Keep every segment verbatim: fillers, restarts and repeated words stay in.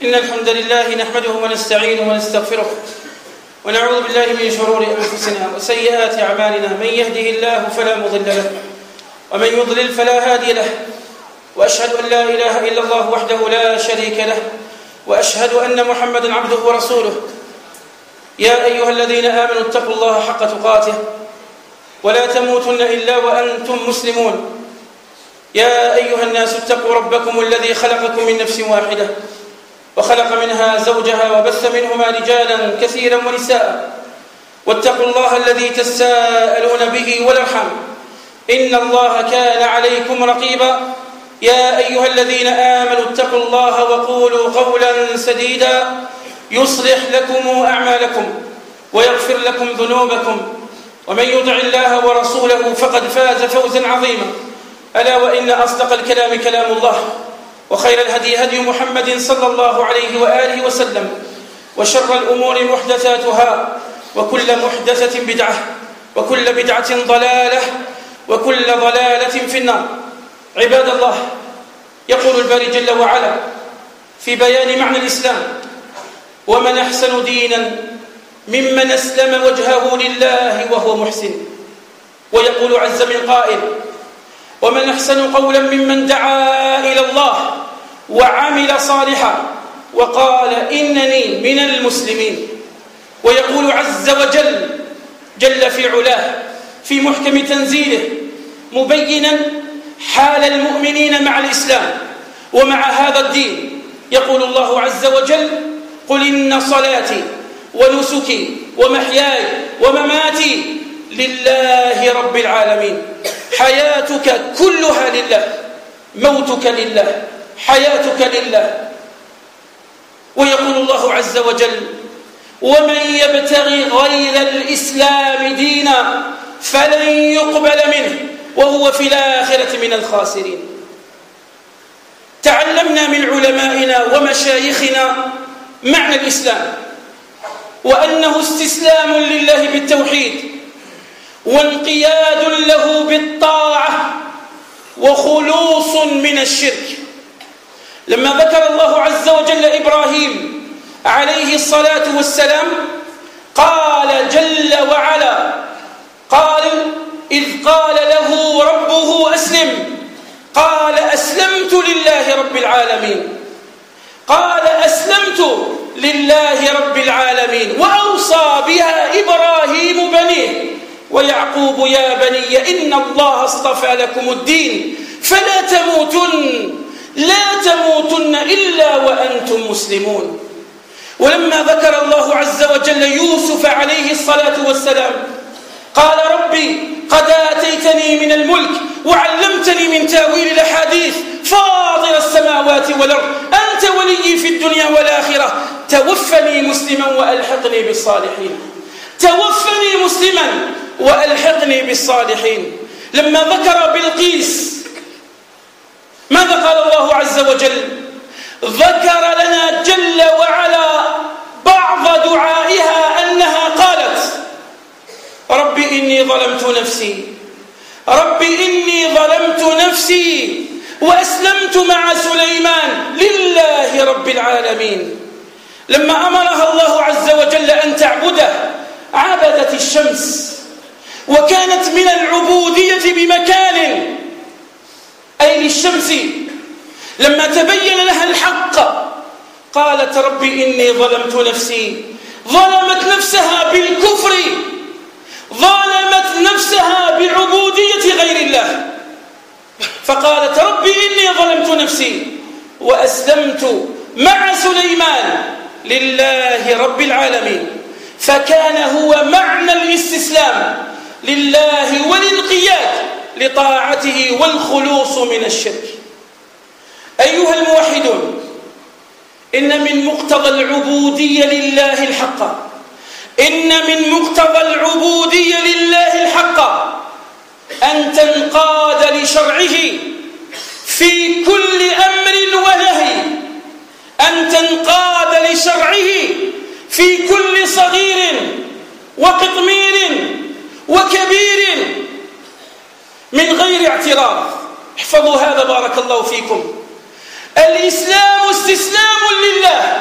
إن الحمد لله نحمده ونستعينه ونستغفره ونعوذ بالله من شرور أنفسنا وسيئات أعمالنا. من يهده الله فلا مضل له ومن يضلل فلا هادي له، وأشهد أن لا إله إلا الله وحده لا شريك له، وأشهد أن محمدا عبده ورسوله. يا أيها الذين آمنوا اتقوا الله حق تقاته ولا تموتن إلا وأنتم مسلمون. يا أيها الناس اتقوا ربكم الذي خلقكم من نفس واحدة وخلق منها زوجها وبث منهما رجالا كثيرا ونساء، واتقوا الله الذي تساءلون به والأرحام إن الله كان عليكم رقيبا. يا أيها الذين آمنوا اتقوا الله وقولوا قولا سديدا يصلح لكم أعمالكم ويغفر لكم ذنوبكم، ومن يطع الله ورسوله فقد فاز فوزا عظيما. ألا وإن أصدق الكلام كلام الله، وخير الهدي هدي محمد صلى الله عليه وآله وسلم، وشر الأمور محدثاتها، وكل محدثة بدعة، وكل بدعة ضلالة، وكل ضلالة في النار. عباد الله، يقول الباري جل وعلا في بيان معنى الإسلام: ومن أحسن دينا ممن أسلم وجهه لله وهو محسن. ويقول عز من قائل: ومن أحسن قولا ممن دعا إلى الله وعمل صالحا وقال إنني من المسلمين. ويقول عز وجل جل في علاه في محكم تنزيله مبينا حال المؤمنين مع الإسلام ومع هذا الدين، يقول الله عز وجل: قل إن صلاتي ونسكي ومحياي ومماتي لله رب العالمين. حياتك كلها لله، موتك لله، حياتك لله. ويقول الله عز وجل: ومن يبتغي غير الإسلام دينا فلن يقبل منه وهو في الآخرة من الخاسرين. تعلمنا من علمائنا ومشايخنا معنى الإسلام، وأنه استسلام لله بالتوحيد، وانقياد له بالطاعة، وخلوص من الشرك. لما ذكر الله عز وجل إبراهيم عليه الصلاة والسلام قال جل وعلا: قال إذ قال له ربه أسلم قال أسلمت لله رب العالمين. قال أسلمت لله رب العالمين، وأوصى بها إبراهيم بنيه ويعقوب: يا بني إن الله اصطفى لكم الدين فلا تموتن لا تموتن إلا وأنتم مسلمون. ولما ذكر الله عز وجل يوسف عليه الصلاة والسلام قال: ربي قد آتيتني من الملك وعلمتني من تاويل الأحاديث فاطر السماوات والأرض أنت ولي في الدنيا والآخرة توفني مسلما وألحقني بالصالحين. توفني مسلما وألحقني بالصالحين. لما ذكر بلقيس ماذا قال الله عز وجل؟ ذكر لنا جل وعلا بعض دعائها أنها قالت: رب إني ظلمت نفسي رب إني ظلمت نفسي وأسلمت مع سليمان لله رب العالمين. لما أمرها الله عز وجل أن تعبده عبدت الشمس، وكانت من العبودية بمكان، أي للشمس. لما تبين لها الحق قالت: رب إني ظلمت نفسي. ظلمت نفسها بالكفر، ظلمت نفسها بعبودية غير الله، فقالت: رب إني ظلمت نفسي وأسلمت مع سليمان لله رب العالمين. فكان هو معنى الاستسلام لله والانقياد لطاعته والخلوص من الشرك. أيها الموحدون، إن من مقتضى العبودية لله الحق إن من مقتضى العبودية لله الحق أن تنقاد لشرعه في كل أمر ونهي، أن تنقاد لشرعه في كل صغير وقطمير وكبير من غير اعتراض. احفظوا هذا بارك الله فيكم. الإسلام استسلام لله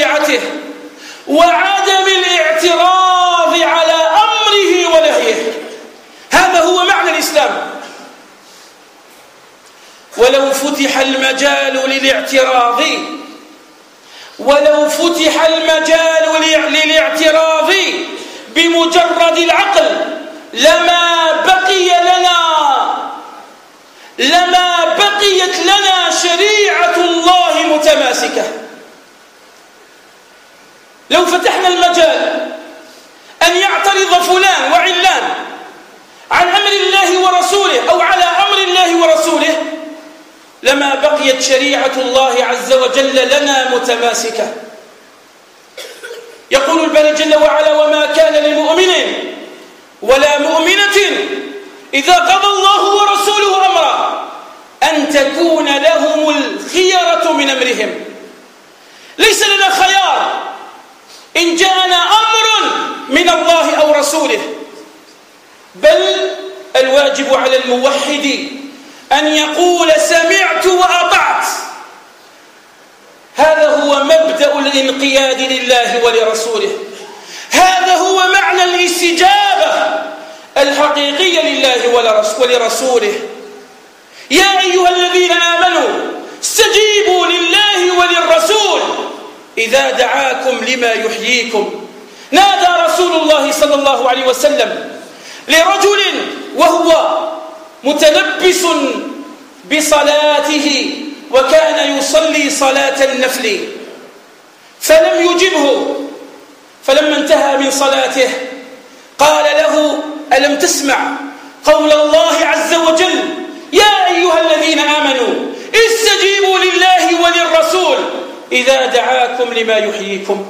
شريعته وعدم الاعتراض على أمره ونهيه. هذا هو معنى الإسلام. ولو فتح المجال للاعتراض ولو فتح المجال للاعتراض بمجرد العقل لما بقي لنا لما بقيت لنا شريعة الله متماسكة. لو فتحنا المجال أن يعترض فلان وعلان عن أمر الله ورسوله أو على أمر الله ورسوله لما بقيت شريعة الله عز وجل لنا متماسكة. يقول الباري جل وعلا: وما كان لمؤمن ولا مؤمنة إذا قضى الله ورسوله أمرا أن تكون لهم الخيرة من أمرهم. ليس لنا خيار إن جاءنا أمر من الله أو رسوله، بل الواجب على الموحد أن يقول سمعت وأطعت. هذا هو مبدأ الانقياد لله ولرسوله. هذا هو معنى الاستجابة الحقيقية لله ولرسوله. يا أيها الذين آمنوا استجيبوا لله وللرسول إذا دعاكم لما يحييكم. نادى رسول الله صلى الله عليه وسلم لرجل وهو متلبس بصلاته وكان يصلي صلاة النفل فلم يجبه، فلما انتهى من صلاته قال له: ألم تسمع قول الله عز وجل: يا أيها الذين آمنوا استجيبوا لله وللرسول إذا دعاكم لما يحييكم.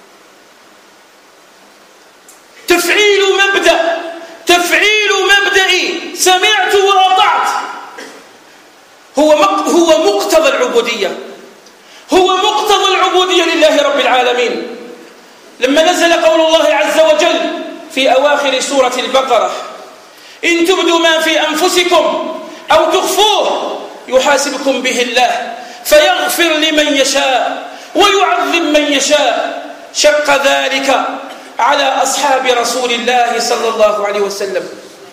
تفعيل مبدأ تفعيل مبدأ سمعت وأطعت هو هو مقتضى العبودية هو مقتضى العبودية لله رب العالمين. لما نزل قول الله عز وجل في أواخر سورة البقرة: إن تبدوا ما في أنفسكم أو تخفوه يحاسبكم به الله فيغفر لمن يشاء ويعذب من يشاء، شق ذلك على أصحاب رسول الله صلى الله عليه وسلم،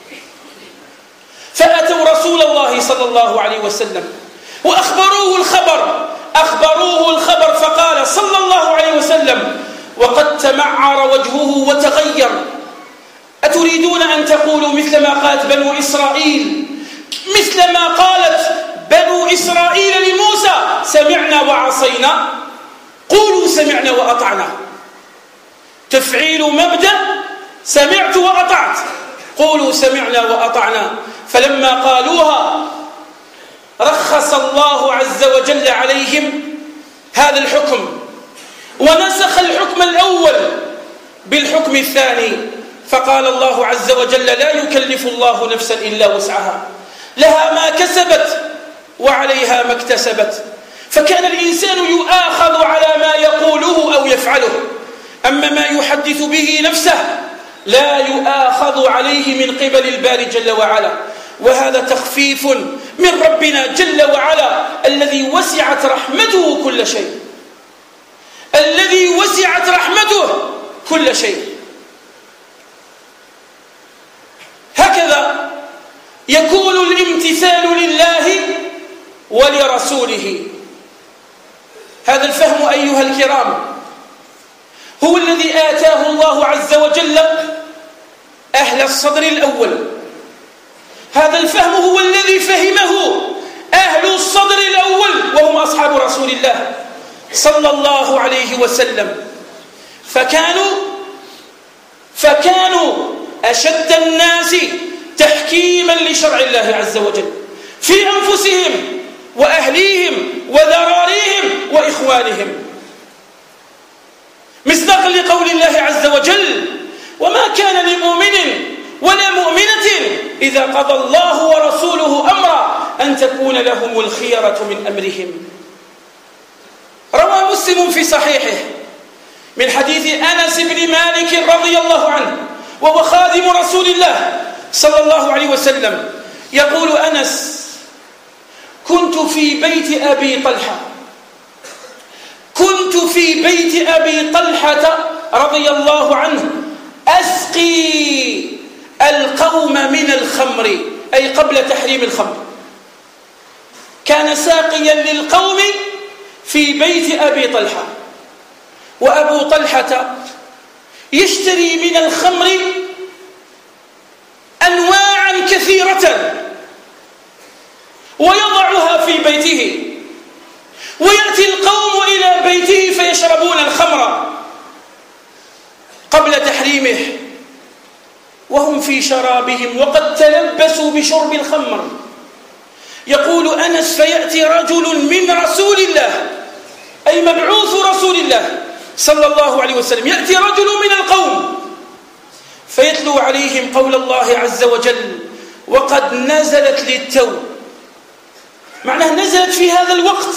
فأتوا رسول الله صلى الله عليه وسلم وأخبروه الخبر أخبروه الخبر فقال صلى الله عليه وسلم وقد تمعر وجهه وتغير: أتريدون أن تقولوا مثل ما قالت بنو إسرائيل مثل ما قالت بنو إسرائيل لموسى: سمعنا وعصينا؟ قولوا سمعنا وأطعنا. تفعيل مبدأ سمعت وأطعت، قولوا سمعنا وأطعنا. فلما قالوها رخص الله عز وجل عليهم هذا الحكم ونسخ الحكم الأول بالحكم الثاني، فقال الله عز وجل: لا يكلف الله نفسا إلا وسعها، لها ما كسبت وعليها ما اكتسبت. فكان الإنسان يؤاخذ على ما يقوله أو يفعله، أما ما يحدث به نفسه لا يؤاخذ عليه من قبل الباري جل وعلا. وهذا تخفيف من ربنا جل وعلا الذي وسعت رحمته كل شيء الذي وسعت رحمته كل شيء. هكذا يكون الامتثال لله ولرسوله. هذا الفهم أيها الكرام هو الذي آتاه الله عز وجل أهل الصدر الأول. هذا الفهم هو الذي فهمه أهل الصدر الأول وهم أصحاب رسول الله صلى الله عليه وسلم، فكانوا فكانوا أشد الناس تحكيما لشرع الله عز وجل في أنفسهم وأهليهم وذراريهم وإخوانهم، مصداقا لقول الله عز وجل: وما كان لمؤمن ولا مؤمنة إذا قضى الله ورسوله أمرا أن تكون لهم الخيرة من أمرهم. روى مسلم في صحيحه من حديث أنس بن مالك رضي الله عنه وهو خادم رسول الله صلى الله عليه وسلم، يقول أنس: كنت في بيت أبي طلحة كنت في بيت أبي طلحة رضي الله عنه أسقي القوم من الخمر، أي قبل تحريم الخمر. كان ساقيا للقوم في بيت أبي طلحة، وأبو طلحة يشتري من الخمر أنواعا كثيرة ويضعها في بيته، ويأتي القوم إلى بيته فيشربون الخمر قبل تحريمه وهم في شرابهم وقد تلبسوا بشرب الخمر. يقول أنس: فيأتي رجل من رسول الله، أي مبعوث رسول الله صلى الله عليه وسلم، يأتي رجل من القوم فيتلو عليهم قول الله عز وجل: وقد نزلت للتو، معناه نزلت في هذا الوقت.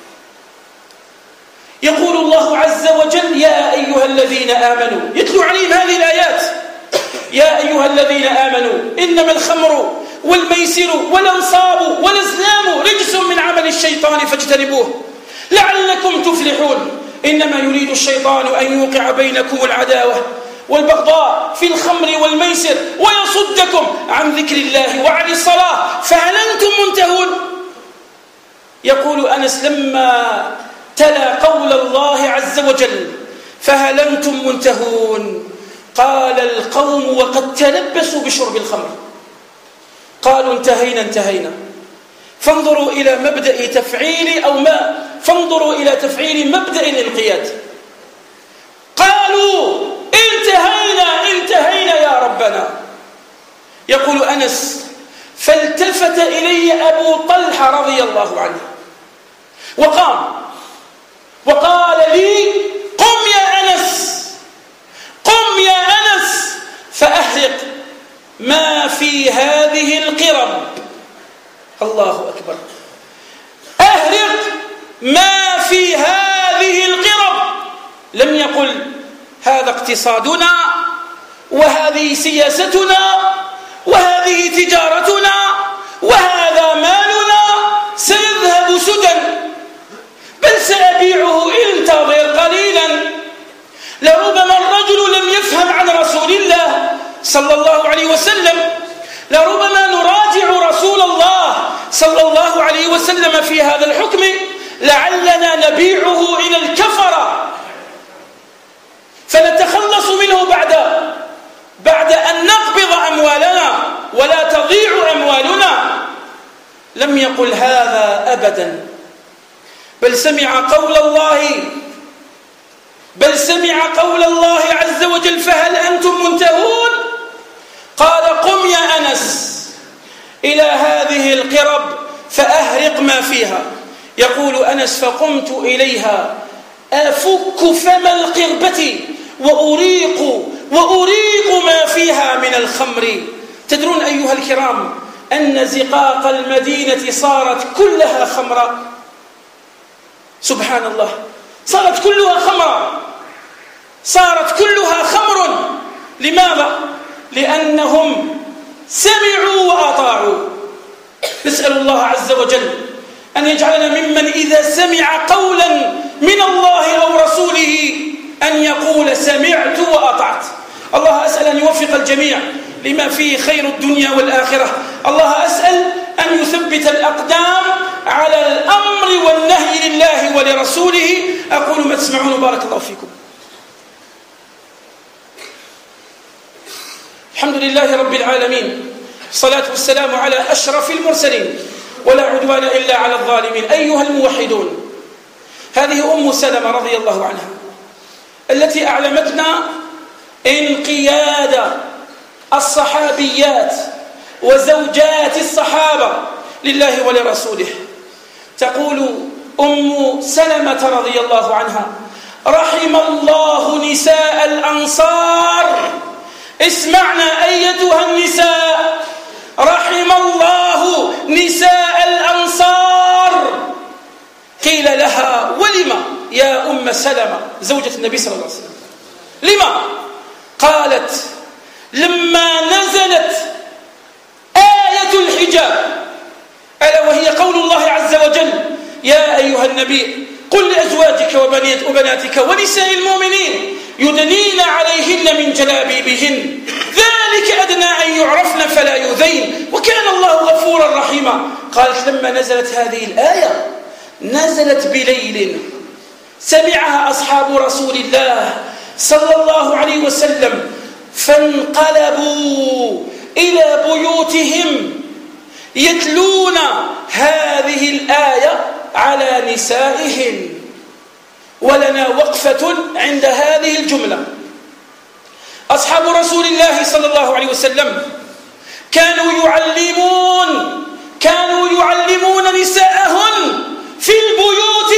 يقول الله عز وجل: يا أيها الذين آمنوا، يتلو عليهم هذه الآيات: يا أيها الذين آمنوا إنما الخمر والميسر والأنصاب والأزلام رجس من عمل الشيطان فاجتنبوه لعلكم تفلحون. إنما يريد الشيطان أن يوقع بينكم العداوة والبغضاء في الخمر والميسر ويصدكم عن ذكر الله وعن الصلاة فهل أنتم منتهون؟ يقول أنس: لما تلا قول الله عز وجل فهل أنتم منتهون قال القوم وقد تلبسوا بشرب الخمر، قالوا: انتهينا انتهينا. فانظروا إلى مبدأ تفعيل أو ما فانظروا إلى تفعيل مبدأ الانقياد. قالوا: انتهينا انتهينا يا ربنا. يقول أنس: فالتفت إلي أبو طلحة رضي الله عنه وقام وقال لي: قم يا أنس، قم يا أنس فأحرق ما في هذه القرب. الله أكبر. أحرق ما في هذه القرب. لم يقل هذا اقتصادنا وهذه سياستنا وهذه تجارتنا وهذا مالنا سيذهب سدى، بل سأبيعه، انتظر قليلا. لربما الرجل لم يفهم عن رسول الله صلى الله عليه وسلم، لربما نراجع رسول الله صلى الله عليه وسلم في هذا الحكم لعلنا نبيعه إلى الكفرة فنتخلص منه بعد بعد أن نقبض أموالنا ولا تضيع أموالنا. لم يقل هذا أبدا، بل سمع قول الله بل سمع قول الله عز وجل: فهل أنتم منتهون؟ قال: قم يا أنس إلى هذه القرب فأهرق ما فيها. يقول أنس: فقمت إليها أفك فم القربة وأريق وأريق ما فيها من الخمر. تدرون أيها الكرام أن زقاق المدينة صارت كلها خمرا. سبحان الله، صارت كلها خمرا، صارت كلها خمر. لماذا؟ لأنهم سمعوا وأطاعوا. نسأل الله عز وجل أن يجعلنا ممن إذا سمع قولا من الله أو رسوله أن يقول: سمعت وأطعت. الله أسأل أن يوفق الجميع لما فيه خير الدنيا والآخرة. الله أسأل أن يثبت الأقدام على الأمر والنهي لله ولرسوله. أقول ما تسمعون، بارك الله فيكم. الحمد لله رب العالمين، الصلاة والسلام على أشرف المرسلين، ولا عدوان إلا على الظالمين. أيها الموحدون، هذه أم سلمة رضي الله عنها التي أعلمتنا انقياد الصحابيات وزوجات الصحابة لله ولرسوله. تقول أم سلمة رضي الله عنها: رحم الله نساء الأنصار. اسمعنا أيتها النساء، رحم الله نساء الأنصار. قيل لها: ولما يا أم سلمة زوجة النبي صلى الله عليه وسلم؟ لما؟ قالت: لما نزلت آية الحجاب، ألا وهي قول الله عز وجل: يا أيها النبي قل لأزواجك وبناتك ونساء المؤمنين يدنين عليهن من جلابيبهن ذلك أدنى أن يعرفن فلا يؤذين وكان الله غفورا رحيما. قالت لما نزلت هذه الآية نزلت بليل سمعها أصحاب رسول الله صلى الله عليه وسلم فانقلبوا إلى بيوتهم يتلون هذه الآية على نسائهم. ولنا وقفة عند هذه الجملة. أصحاب رسول الله صلى الله عليه وسلم كانوا يعلمون كانوا يعلمون نساءهن في البيوت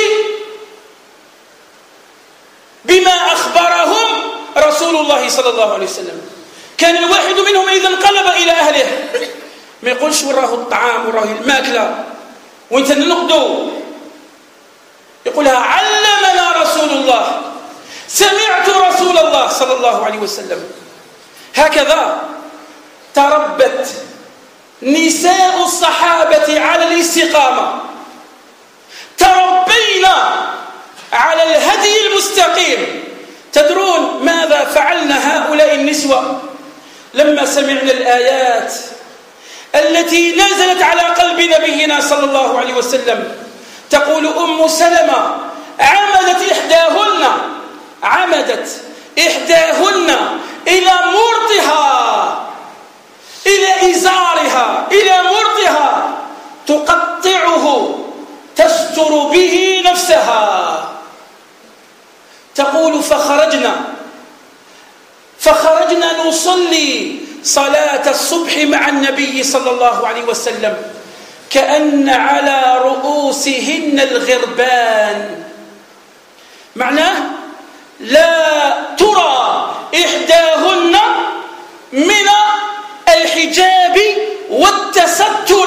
بما أخبرهم رسول الله صلى الله عليه وسلم. كان الواحد منهم إذا انقلب إلى أهله ما يقولش وراه الطعام وراه الماكلة وانت نقدو، يقولها علمنا رسول الله، سمعت رسول الله صلى الله عليه وسلم. هكذا تربت نساء الصحابة على الاستقامة، تربينا على الهدي المستقيم. تدرون ماذا فعلنا هؤلاء النسوة لما سمعنا الآيات التي نزلت على قلب نبينا صلى الله عليه وسلم؟ تقول أم سلمة عمدت إحداهن عمدت إحداهن إلى مرطها إلى إزارها إلى مرطها تقطعه تستر به نفسها. تقول فخرجنا فخرجنا نصلي صلاة الصبح مع النبي صلى الله عليه وسلم كأن على رؤوسهن الغربان. معناه لا ترى إحداهن من الحجاب والتستر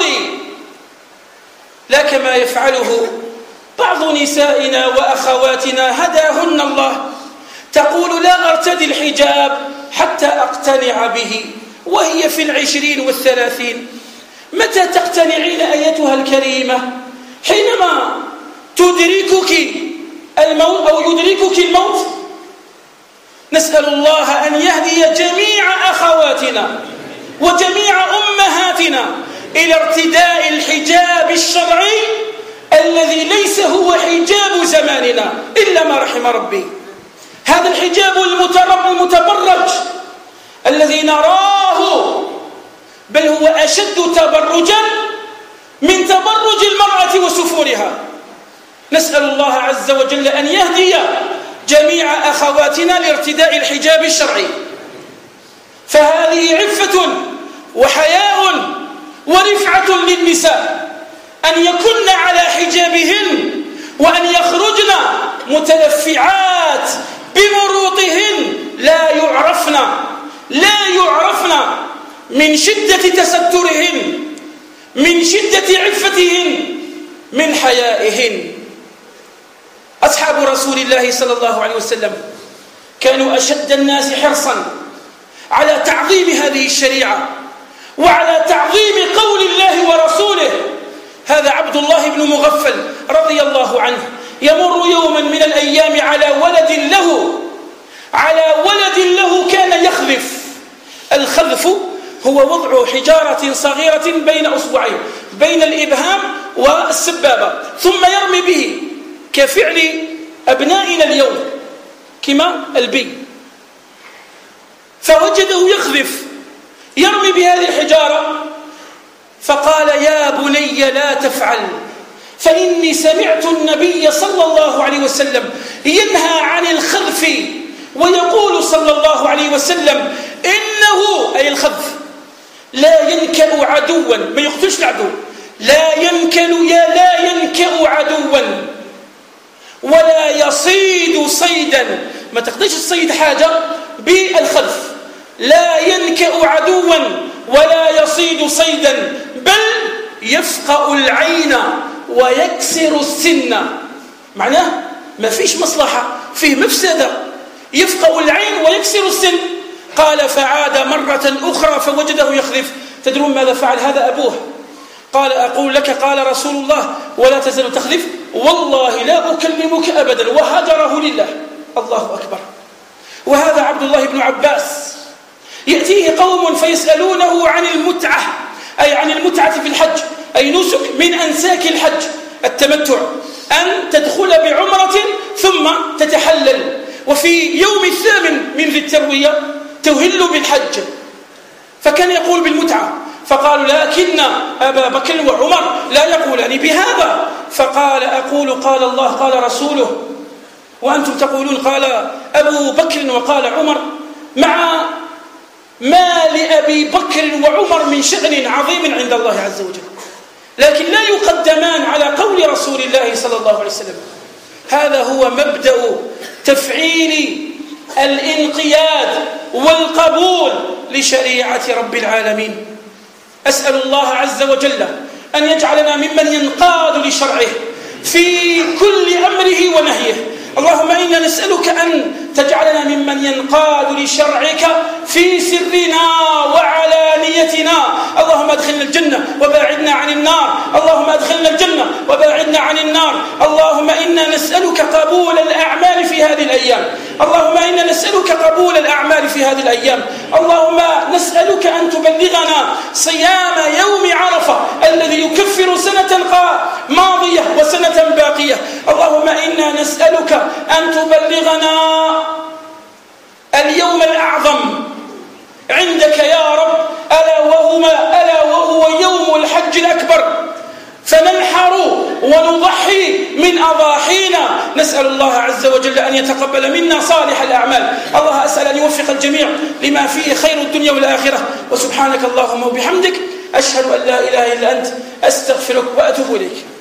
لا كما يفعله بعض نسائنا وأخواتنا هداهن الله. تقول لا أرتدي الحجاب حتى أقتنع به وهي في العشرين والثلاثين. متى تقتنعين أيتها الكريمة؟ حينما تدركك الموت أو يدركك الموت. نسأل الله أن يهدي جميع أخواتنا وجميع أمهاتنا إلى ارتداء الحجاب الشرعي الذي ليس هو حجاب زماننا إلا ما رحم ربي. هذا الحجاب المتبرج الذي نراه بل هو أشد تبرجا من تبرج المرأة وسفورها. نسأل الله عز وجل أن يهدي جميع أخواتنا لارتداء الحجاب الشرعي. فهذه عفة وحياء ورفعة للنساء أن يكن على حجابهن وأن يخرجن متلفعات بمروطهن لا يعرفن لا يعرفن من شدة تسترهن من شدة عفتهن من حيائهن. أصحاب رسول الله صلى الله عليه وسلم كانوا أشد الناس حرصا على تعظيم هذه الشريعة وعلى تعظيم قول الله ورسوله. هذا عبد الله بن مغفل رضي الله عنه يمر يوما من الأيام على ولد له على ولد له كان يخذف. الخذف هو وضع حجارة صغيرة بين أصبعين بين الإبهام والسبابة ثم يرمي به كفعل أبنائنا اليوم كما البي. فوجده يخذف يرمي بهذه الحجارة فقال يا بني لا تفعل فإني سمعت النبي صلى الله عليه وسلم ينهى عن الخذف ويقول صلى الله عليه وسلم إنه أي الخذف لا ينكأ عدوا ما يقتلش العدو لا ينكل يا لا ينكأ عدوا ولا يصيد صيدا ما تقدرش تصيد حاجة بالخذف. لا ينكأ عدوا ولا يصيد صيدا بل يفقأ العين ويكسر السن. معناه ما فيش مصلحة فيه مفسدة. يفقأ العين ويكسر السن. قال فعاد مرة أخرى فوجده يخذف. تدرون ماذا فعل هذا أبوه؟ قال أقول لك قال رسول الله ولا تزال تخذف والله لا أكلمك أبدا، وهجره لله. الله أكبر. وهذا عبد الله بن عباس يأتيه قوم فيسألونه عن المتعة، أي عن المتعة في الحج، أي نسك من أنساك الحج، التمتع، أن تدخل بعمرة ثم تتحلل، وفي يوم الثامن من ذي التروية تهل بالحج. فكان يقول بالمتعة، فقالوا لكن أبا بكر وعمر لا يقولان بهذا. فقال أقول قال الله قال رسوله، وأنتم تقولون قال أبو بكر وقال عمر، مع ما لأبي بكر وعمر من شأن عظيم عند الله عز وجل، لكن لا يقدمان على قول رسول الله صلى الله عليه وسلم. هذا هو مبدأ تفعيل الانقياد والقبول لشريعة رب العالمين. أسأل الله عز وجل أن يجعلنا ممن ينقاد لشرعه في كل أمره ونهيه. اللهم إنا نسألك أن تجعلنا ممن ينقاد لشرعك في سرنا وعلانيتنا. اللهم ادخلنا الجنة وباعدنا عن النار، اللهم ادخلنا الجنة وباعدنا عن النار. اللهم إنا نسألك قبول الأعمال في هذه الأيام، اللهم إنا نسألك قبول الأعمال في هذه الأيام. اللهم نسألك أن تبلغنا صيام يوم عرفة الذي يكفر سنة ماضية وسنة باقية. اللهم إنا نسألك أن تبلغنا اليوم الأعظم عندك يا رب، ألا وهو, ألا وهو يوم الحج الأكبر، فننحر ونضحي من أضاحينا. نسأل الله عز وجل أن يتقبل منا صالح الأعمال. الله أسأل أن يوفق الجميع لما فيه خير الدنيا والآخرة. وسبحانك اللهم وبحمدك أشهد أن لا إله إلا أنت، أستغفرك وأتوب إليك.